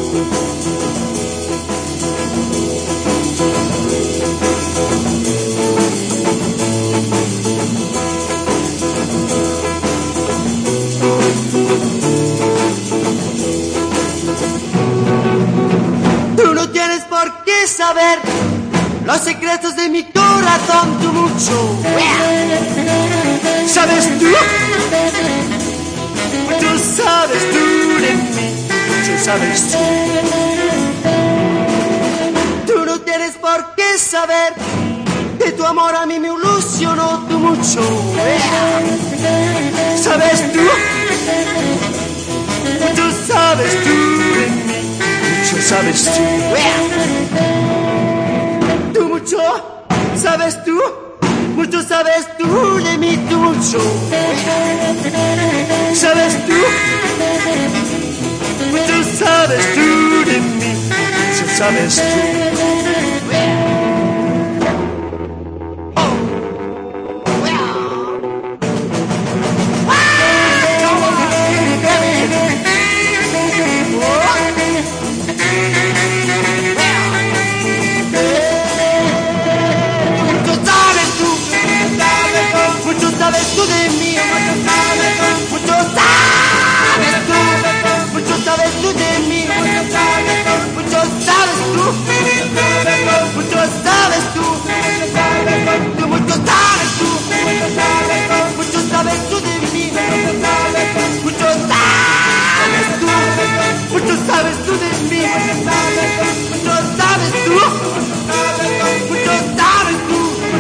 Tú no tienes por qué saber los secretos de mi corazón, tú mucho sabes tú, mucho sabes tú de mí, mucho sabes tú. Tú no tienes por qué saber que tu amor a mí me ilusionó, tú mucho sabes tú, mucho sabes tú de mí, mucho sabes tú. Tú mucho sabes tú, mucho sabes tú de mí, tú mucho sabes tú, mucho sabes tú de mí, mucho sabes tú. Sabes tú de mí, mucho sabes tú, mucho sabes tú de mí, mucho sabes tú, mucho sabes tú, mucho sabes tú, mucho sabes tú, mucho sabes tú de mí, mucho sabes tú, mucho sabes tú de mí, mucho sabes tú, mucho sabes tú.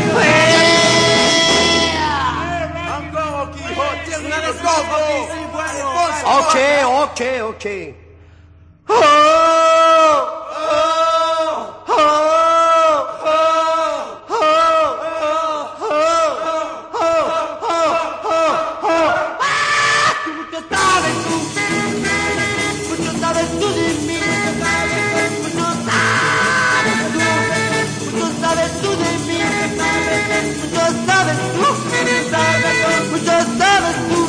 Okay. Oh, oh, oh, oh, mucho sabes tú de mí, mucho sabes tú de mí, mucho sabes tú, mucho sabes tú.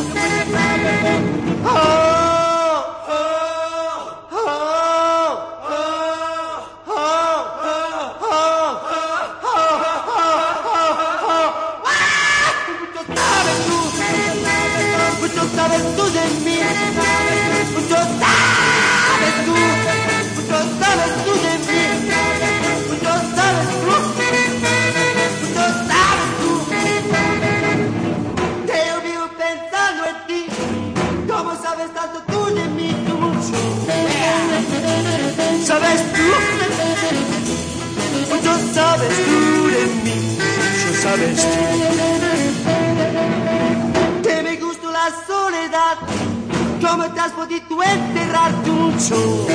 Mucho sabes tú de mí, mucho sabes tú, mucho sabes tú de mí, mucho sabes tú, mucho sabes tú. Que yo vivo pensando en ti, ¿cómo sabes tanto tú de mí, tú mucho? ¿Sabes tú? Mucho sabes tú de mí, mucho sabes tú. La soledad, ¿cómo te has podido enterrar tú mucho?